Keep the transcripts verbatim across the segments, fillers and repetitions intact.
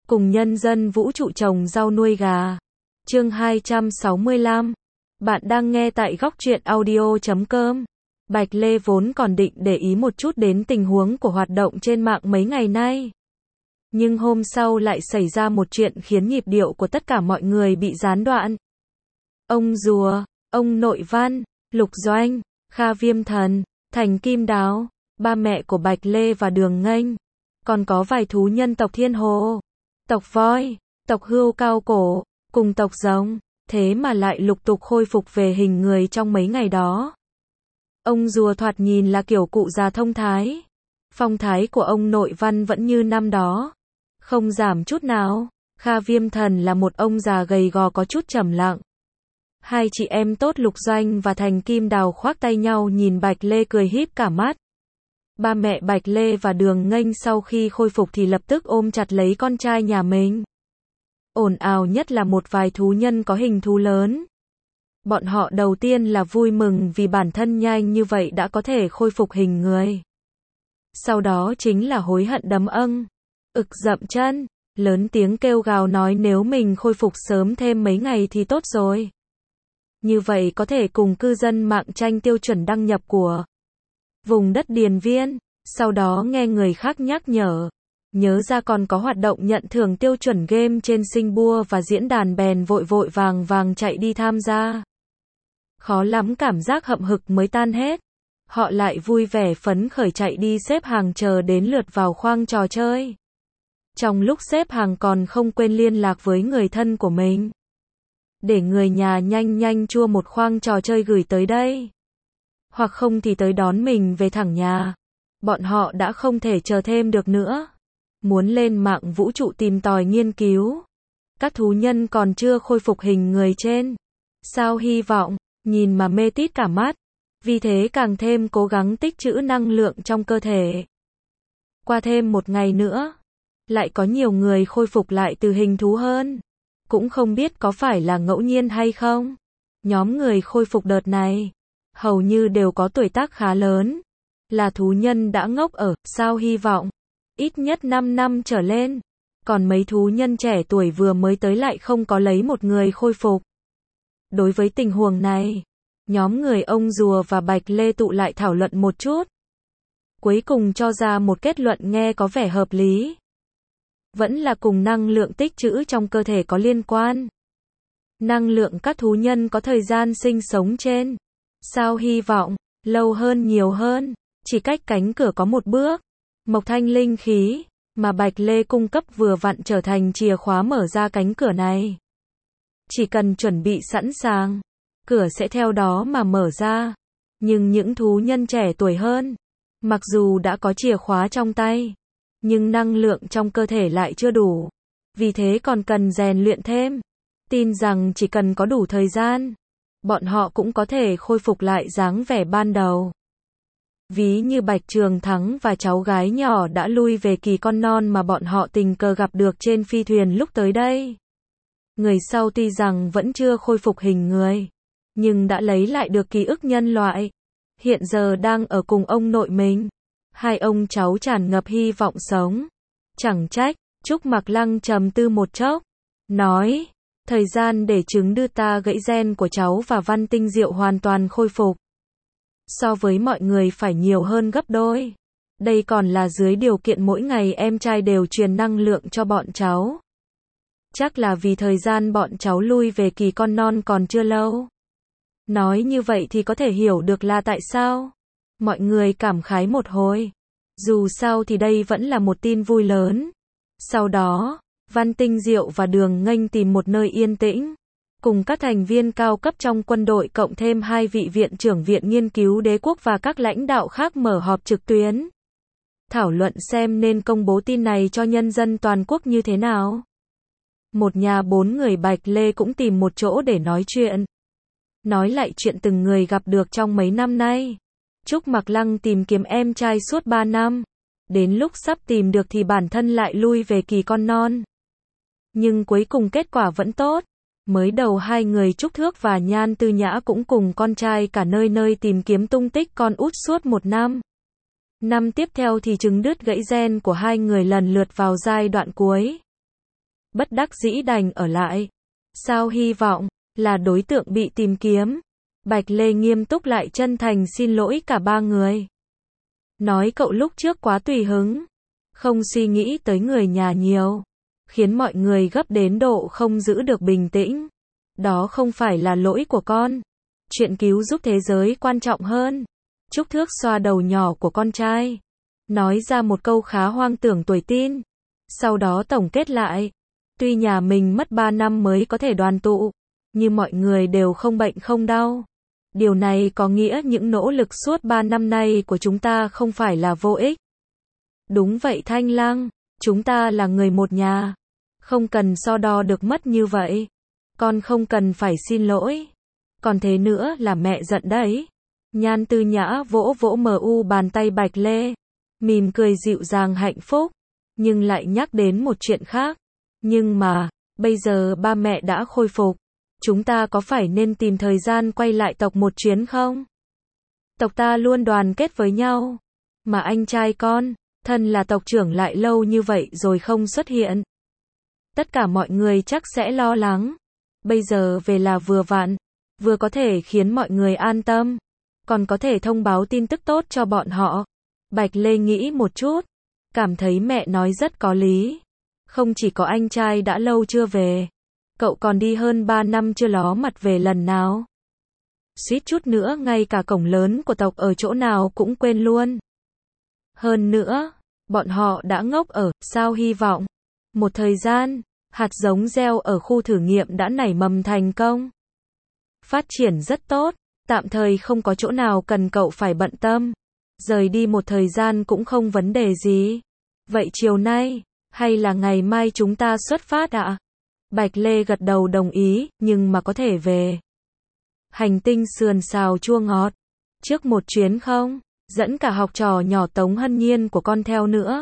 cùng nhân dân vũ trụ trồng rau nuôi gà. Chương hai trăm sáu mươi lăm. Bạn đang nghe tại góc truyện audio chấm com. Bạch Lê vốn còn định để ý một chút đến tình huống của hoạt động trên mạng mấy ngày nay. Nhưng hôm sau lại xảy ra một chuyện khiến nhịp điệu của tất cả mọi người bị gián đoạn. Ông Rùa, ông Nội Văn, Lục Doanh, Kha Viêm Thần, Thành Kim Đáo, ba mẹ của Bạch Lê và Đường Nghênh, còn có vài thú nhân tộc Thiên Hồ, tộc Voi, tộc Hươu Cao Cổ, cùng tộc Rồng, thế mà lại lục tục khôi phục về hình người trong mấy ngày đó. Ông Rùa thoạt nhìn là kiểu cụ già thông thái. Phong thái của ông Nội Văn vẫn như năm đó, không giảm chút nào. Kha Viêm Thần là một ông già gầy gò có chút trầm lặng. Hai chị em tốt Lục Doanh và Thành Kim Đào khoác tay nhau nhìn Bạch Lê cười híp cả mắt. Ba mẹ Bạch Lê và Đường Nghênh sau khi khôi phục thì lập tức ôm chặt lấy con trai nhà mình. Ồn ào nhất là một vài thú nhân có hình thú lớn. Bọn họ đầu tiên là vui mừng vì bản thân nhanh như vậy đã có thể khôi phục hình người. Sau đó chính là hối hận đấm âng, ực dậm chân, lớn tiếng kêu gào nói nếu mình khôi phục sớm thêm mấy ngày thì tốt rồi. Như vậy có thể cùng cư dân mạng tranh tiêu chuẩn đăng nhập của vùng đất Điền Viên. Sau đó nghe người khác nhắc nhở, nhớ ra còn có hoạt động nhận thưởng tiêu chuẩn game trên sinh bua và diễn đàn bèn vội vội vàng vàng chạy đi tham gia. Khó lắm cảm giác hậm hực mới tan hết. Họ lại vui vẻ phấn khởi chạy đi xếp hàng chờ đến lượt vào khoang trò chơi. Trong lúc xếp hàng còn không quên liên lạc với người thân của mình, để người nhà nhanh nhanh chua một khoang trò chơi gửi tới đây. Hoặc không thì tới đón mình về thẳng nhà. Bọn họ đã không thể chờ thêm được nữa. Muốn lên mạng vũ trụ tìm tòi nghiên cứu. Các thú nhân còn chưa khôi phục hình người trên sao hy vọng, nhìn mà mê tít cả mắt. Vì thế càng thêm cố gắng tích trữ năng lượng trong cơ thể. Qua thêm một ngày nữa, lại có nhiều người khôi phục lại từ hình thú hơn. Cũng không biết có phải là ngẫu nhiên hay không. Nhóm người khôi phục đợt này hầu như đều có tuổi tác khá lớn, là thú nhân đã ngốc ở sao hy vọng ít nhất năm năm trở lên. Còn mấy thú nhân trẻ tuổi vừa mới tới lại không có lấy một người khôi phục. Đối với tình huống này, nhóm người ông Rùa và Bạch Lê tụ lại thảo luận một chút. Cuối cùng cho ra một kết luận nghe có vẻ hợp lý. Vẫn là cùng năng lượng tích trữ trong cơ thể có liên quan. Năng lượng các thú nhân có thời gian sinh sống trên sao hy vọng lâu hơn nhiều hơn, chỉ cách cánh cửa có một bước. Mộc thanh linh khí mà Bạch Lê cung cấp vừa vặn trở thành chìa khóa mở ra cánh cửa này. Chỉ cần chuẩn bị sẵn sàng, cửa sẽ theo đó mà mở ra. Nhưng những thú nhân trẻ tuổi hơn, mặc dù đã có chìa khóa trong tay, nhưng năng lượng trong cơ thể lại chưa đủ. Vì thế còn cần rèn luyện thêm. Tin rằng chỉ cần có đủ thời gian, bọn họ cũng có thể khôi phục lại dáng vẻ ban đầu. Ví như Bạch Trường Thắng và cháu gái nhỏ đã lui về kỳ con non mà bọn họ tình cờ gặp được trên phi thuyền lúc tới đây. Người sau tuy rằng vẫn chưa khôi phục hình người, nhưng đã lấy lại được ký ức nhân loại. Hiện giờ đang ở cùng ông nội mình. Hai ông cháu tràn ngập hy vọng sống. Chẳng trách, Trúc Mặc Lăng trầm tư một chốc, nói, thời gian để trứng đưa ta gãy gen của cháu và Văn Tinh Diệu hoàn toàn khôi phục. So với mọi người phải nhiều hơn gấp đôi. Đây còn là dưới điều kiện mỗi ngày em trai đều truyền năng lượng cho bọn cháu. Chắc là vì thời gian bọn cháu lui về kỳ con non còn chưa lâu. Nói như vậy thì có thể hiểu được là tại sao. Mọi người cảm khái một hồi. Dù sao thì đây vẫn là một tin vui lớn. Sau đó, Văn Tinh Diệu và Đường Nghênh tìm một nơi yên tĩnh, cùng các thành viên cao cấp trong quân đội cộng thêm hai vị viện trưởng viện nghiên cứu đế quốc và các lãnh đạo khác mở họp trực tuyến. Thảo luận xem nên công bố tin này cho nhân dân toàn quốc như thế nào. Một nhà bốn người Bạch Lê cũng tìm một chỗ để nói chuyện. Nói lại chuyện từng người gặp được trong mấy năm nay. Trúc Mặc Lăng tìm kiếm em trai suốt ba năm. Đến lúc sắp tìm được thì bản thân lại lui về kỳ con non. Nhưng cuối cùng kết quả vẫn tốt. Mới đầu hai người Trúc Thước và Nhan Tư Nhã cũng cùng con trai cả nơi nơi tìm kiếm tung tích con út suốt một năm. Năm tiếp theo thì trứng đứt gãy gen của hai người lần lượt vào giai đoạn cuối. bất đắc dĩ đành ở lại. Sao hy vọng là đối tượng bị tìm kiếm. Bạch Lê nghiêm túc lại chân thành xin lỗi cả ba người. Nói cậu lúc trước quá tùy hứng, không suy nghĩ tới người nhà nhiều, khiến mọi người gấp đến độ không giữ được bình tĩnh. Đó không phải là lỗi của con. Chuyện cứu giúp thế giới quan trọng hơn. Trúc Thước xoa đầu nhỏ của con trai, nói ra một câu khá hoang tưởng tuổi tin. Sau đó tổng kết lại, tuy nhà mình mất ba năm mới có thể đoàn tụ, nhưng mọi người đều không bệnh không đau. Điều này có nghĩa những nỗ lực suốt ba năm nay của chúng ta không phải là vô ích. Đúng vậy Thanh Lăng, chúng ta là người một nhà. Không cần so đo được mất như vậy. Con không cần phải xin lỗi. Còn thế nữa là mẹ giận đấy. Nhan Tư Nhã vỗ vỗ mờ u bàn tay Bạch Lê, mỉm cười dịu dàng hạnh phúc, nhưng lại nhắc đến một chuyện khác. Nhưng mà, bây giờ ba mẹ đã khôi phục, chúng ta có phải nên tìm thời gian quay lại tộc một chuyến không? Tộc ta luôn đoàn kết với nhau, mà anh trai con, thân là tộc trưởng lại lâu như vậy rồi không xuất hiện. Tất cả mọi người chắc sẽ lo lắng. Bây giờ về là vừa vặn, vừa có thể khiến mọi người an tâm, còn có thể thông báo tin tức tốt cho bọn họ. Bạch Lê nghĩ một chút, cảm thấy mẹ nói rất có lý. Không chỉ có anh trai đã lâu chưa về, cậu còn đi hơn ba năm chưa ló mặt về lần nào. Suýt chút nữa ngay cả cổng lớn của tộc ở chỗ nào cũng quên luôn. Hơn nữa, bọn họ đã ngốc ở sao hy vọng. Một thời gian, hạt giống gieo ở khu thử nghiệm đã nảy mầm thành công. Phát triển rất tốt, tạm thời không có chỗ nào cần cậu phải bận tâm. Rời đi một thời gian cũng không vấn đề gì. Vậy chiều nay, hay là ngày mai chúng ta xuất phát ạ? À? Bạch Lê gật đầu đồng ý, nhưng mà có thể về hành tinh sườn xào chua ngọt trước một chuyến không? Dẫn cả học trò nhỏ Tống Hân Nhiên của con theo nữa.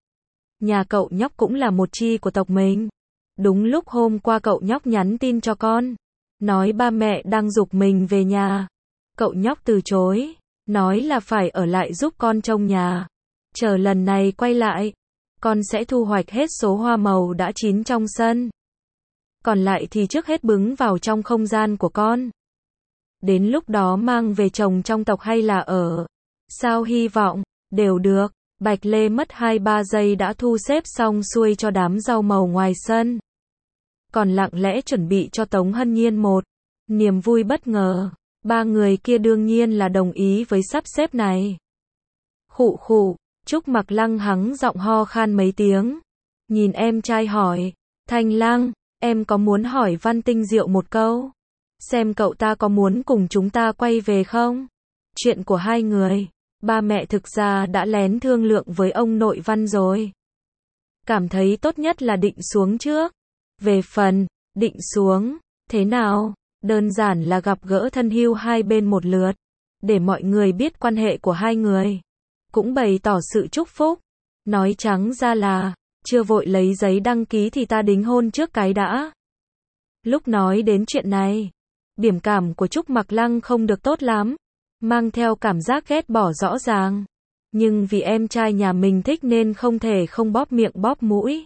Nhà cậu nhóc cũng là một chi của tộc mình. Đúng lúc hôm qua cậu nhóc nhắn tin cho con, nói ba mẹ đang giục mình về nhà. Cậu nhóc từ chối, nói là phải ở lại giúp con trông nhà. Chờ lần này quay lại, con sẽ thu hoạch hết số hoa màu đã chín trong sân. Còn lại thì trước hết bứng vào trong không gian của con. Đến lúc đó mang về trồng trong tộc hay là ở sao hy vọng, đều được. Bạch Lê mất hai ba giây đã thu xếp xong xuôi cho đám rau màu ngoài sân. Còn lặng lẽ chuẩn bị cho Tống Hân Nhiên một niềm vui bất ngờ. Ba người kia đương nhiên là đồng ý với sắp xếp này. Khụ khụ, Trúc Mặc Lăng hắng giọng ho khan mấy tiếng. Nhìn em trai hỏi, Thanh Lăng, em có muốn hỏi Văn Tinh Diệu một câu? Xem cậu ta có muốn cùng chúng ta quay về không? Chuyện của hai người, ba mẹ thực ra đã lén thương lượng với ông nội Văn rồi. Cảm thấy tốt nhất là định xuống trước. Về phần, định xuống, thế nào? Đơn giản là gặp gỡ thân hữu hai bên một lượt, để mọi người biết quan hệ của hai người. Cũng bày tỏ sự chúc phúc. Nói trắng ra là, chưa vội lấy giấy đăng ký thì ta đính hôn trước cái đã. Lúc nói đến chuyện này, biểu cảm của Trúc Mặc Lăng không được tốt lắm, mang theo cảm giác ghét bỏ rõ ràng. Nhưng vì em trai nhà mình thích nên không thể không bóp miệng bóp mũi.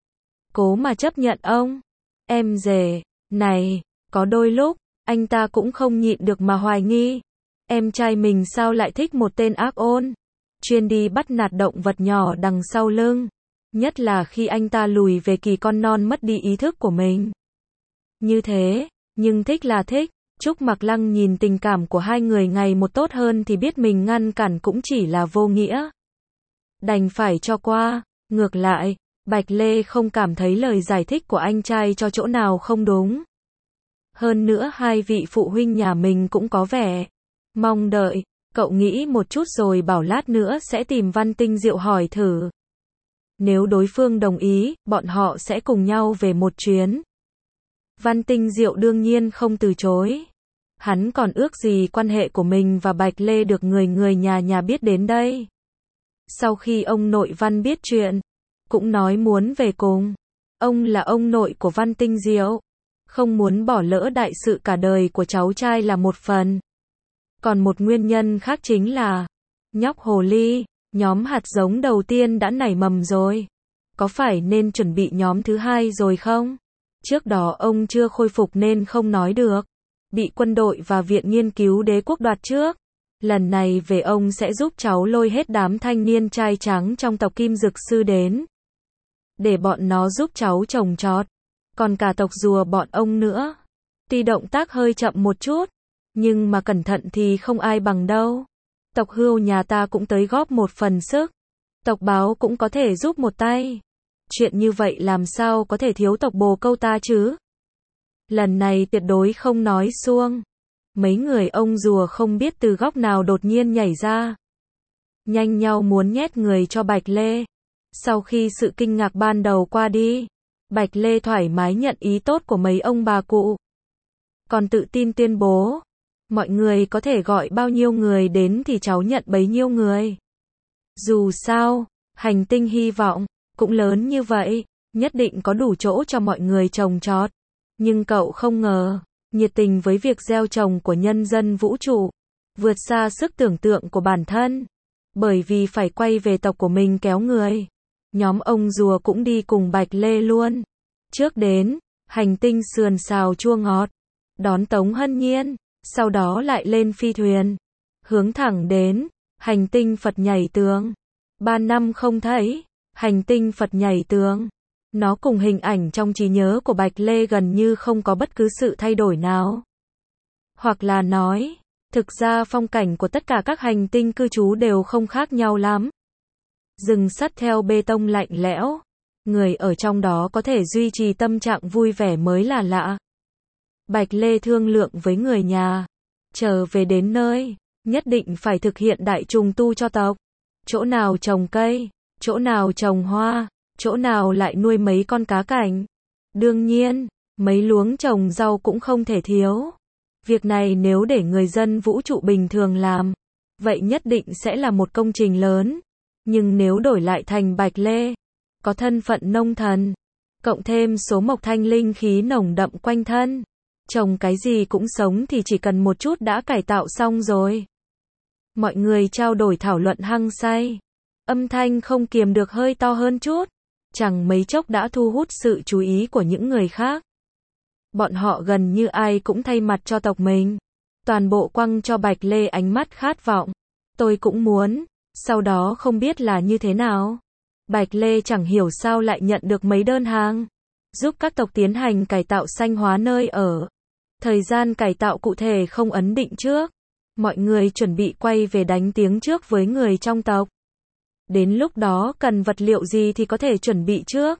Cố mà chấp nhận ông. Em rể, này, có đôi lúc, anh ta cũng không nhịn được mà hoài nghi. Em trai mình sao lại thích một tên ác ôn, chuyên đi bắt nạt động vật nhỏ đằng sau lưng. Nhất là khi anh ta lùi về kỳ con non mất đi ý thức của mình. Như thế, nhưng thích là thích. Trúc Mặc Lăng nhìn tình cảm của hai người ngày một tốt hơn thì biết mình ngăn cản cũng chỉ là vô nghĩa. Đành phải cho qua. Ngược lại, Bạch Lê không cảm thấy lời giải thích của anh trai cho chỗ nào không đúng. Hơn nữa hai vị phụ huynh nhà mình cũng có vẻ mong đợi. Cậu nghĩ một chút rồi bảo lát nữa sẽ tìm Văn Tinh Diệu hỏi thử. Nếu đối phương đồng ý, bọn họ sẽ cùng nhau về một chuyến. Văn Tinh Diệu đương nhiên không từ chối. Hắn còn ước gì quan hệ của mình và Bạch Lê được người người nhà nhà biết đến đây. Sau khi ông nội Văn biết chuyện, cũng nói muốn về cùng. Ông là ông nội của Văn Tinh Diệu, không muốn bỏ lỡ đại sự cả đời của cháu trai là một phần. Còn một nguyên nhân khác chính là nhóc hồ ly, nhóm hạt giống đầu tiên đã nảy mầm rồi. có phải nên chuẩn bị nhóm thứ hai rồi không? Trước đó ông chưa khôi phục nên không nói được. Bị quân đội và Viện Nghiên cứu Đế quốc đoạt trước. Lần này về ông sẽ giúp cháu lôi hết đám thanh niên trai trắng trong tộc Kim Dực Sư đến. Để bọn nó giúp cháu trồng trọt. Còn cả tộc rùa bọn ông nữa. Tuy động tác hơi chậm một chút, nhưng mà cẩn thận thì không ai bằng đâu. Tộc Hươu nhà ta cũng tới góp một phần sức. Tộc Báo cũng có thể giúp một tay. Chuyện như vậy làm sao có thể thiếu tộc Bồ Câu ta chứ? Lần này tuyệt đối không nói suông. Mấy người ông rùa không biết từ góc nào đột nhiên nhảy ra. Nhanh nhau muốn nhét người cho Bạch Lê. Sau khi sự kinh ngạc ban đầu qua đi, Bạch Lê thoải mái nhận ý tốt của mấy ông bà cụ. Còn tự tin tuyên bố, mọi người có thể gọi bao nhiêu người đến thì cháu nhận bấy nhiêu người. Dù sao, hành tinh hy vọng, cũng lớn như vậy, nhất định có đủ chỗ cho mọi người trồng trọt. Nhưng cậu không ngờ, nhiệt tình với việc gieo trồng của nhân dân vũ trụ, vượt xa sức tưởng tượng của bản thân. Bởi vì phải quay về tộc của mình kéo người. Nhóm ông rùa cũng đi cùng Bạch Lê luôn. Trước đến, hành tinh sườn xào chua ngọt. Đón Tống Hân Nhiên, sau đó lại lên phi thuyền. Hướng thẳng đến, hành tinh Phật nhảy tường. Ba năm không thấy, hành tinh Phật nhảy tường. Nó cùng hình ảnh trong trí nhớ của Bạch Lê gần như không có bất cứ sự thay đổi nào. Hoặc là nói, thực ra phong cảnh của tất cả các hành tinh cư trú đều không khác nhau lắm. Rừng sắt theo bê tông lạnh lẽo. Người ở trong đó có thể duy trì tâm trạng vui vẻ mới là lạ. Bạch Lê thương lượng với người nhà. Chờ về đến nơi, nhất định phải thực hiện đại trùng tu cho tộc. Chỗ nào trồng cây, chỗ nào trồng hoa, chỗ nào lại nuôi mấy con cá cảnh. Đương nhiên, mấy luống trồng rau cũng không thể thiếu. Việc này nếu để người dân vũ trụ bình thường làm, vậy nhất định sẽ là một công trình lớn. Nhưng nếu đổi lại thành Bạch Lê, có thân phận nông thần, cộng thêm số mộc thanh linh khí nồng đậm quanh thân, trồng cái gì cũng sống thì chỉ cần một chút đã cải tạo xong rồi. Mọi người trao đổi thảo luận hăng say. Âm thanh không kiềm được hơi to hơn chút. Chẳng mấy chốc đã thu hút sự chú ý của những người khác. Bọn họ gần như ai cũng thay mặt cho tộc mình. Toàn bộ quăng cho Bạch Lê ánh mắt khát vọng. Tôi cũng muốn. Sau đó không biết là như thế nào. Bạch Lê chẳng hiểu sao lại nhận được mấy đơn hàng. Giúp các tộc tiến hành cải tạo xanh hóa nơi ở. Thời gian cải tạo cụ thể không ấn định trước. Mọi người chuẩn bị quay về đánh tiếng trước với người trong tộc. Đến lúc đó cần vật liệu gì thì có thể chuẩn bị trước.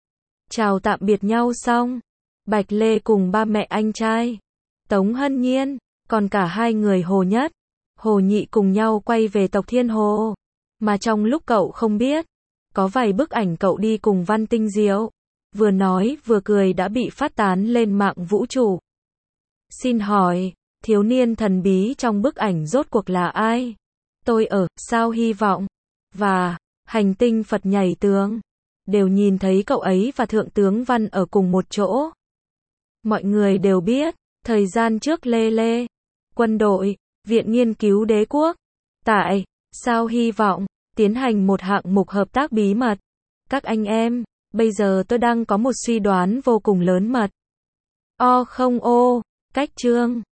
Chào tạm biệt nhau xong. Bạch Lê cùng ba mẹ anh trai, Tống Hân Nhiên, còn cả hai người Hồ Nhất, Hồ Nhị cùng nhau quay về tộc Thiên Hồ. Mà trong lúc cậu không biết, có vài bức ảnh cậu đi cùng Văn Tinh Diệu. Vừa nói vừa cười đã bị phát tán lên mạng vũ trụ. Xin hỏi, thiếu niên thần bí trong bức ảnh rốt cuộc là ai? Tôi ở sao hy vọng và hành tinh Phật nhảy tường đều nhìn thấy cậu ấy và Thượng tướng Văn ở cùng một chỗ. Mọi người đều biết, thời gian trước Lê Lê, quân đội, Viện Nghiên cứu Đế quốc, tại sao hy vọng tiến hành một hạng mục hợp tác bí mật. Các anh em, bây giờ tôi đang có một suy đoán vô cùng lớn mật. O không ô, cách chương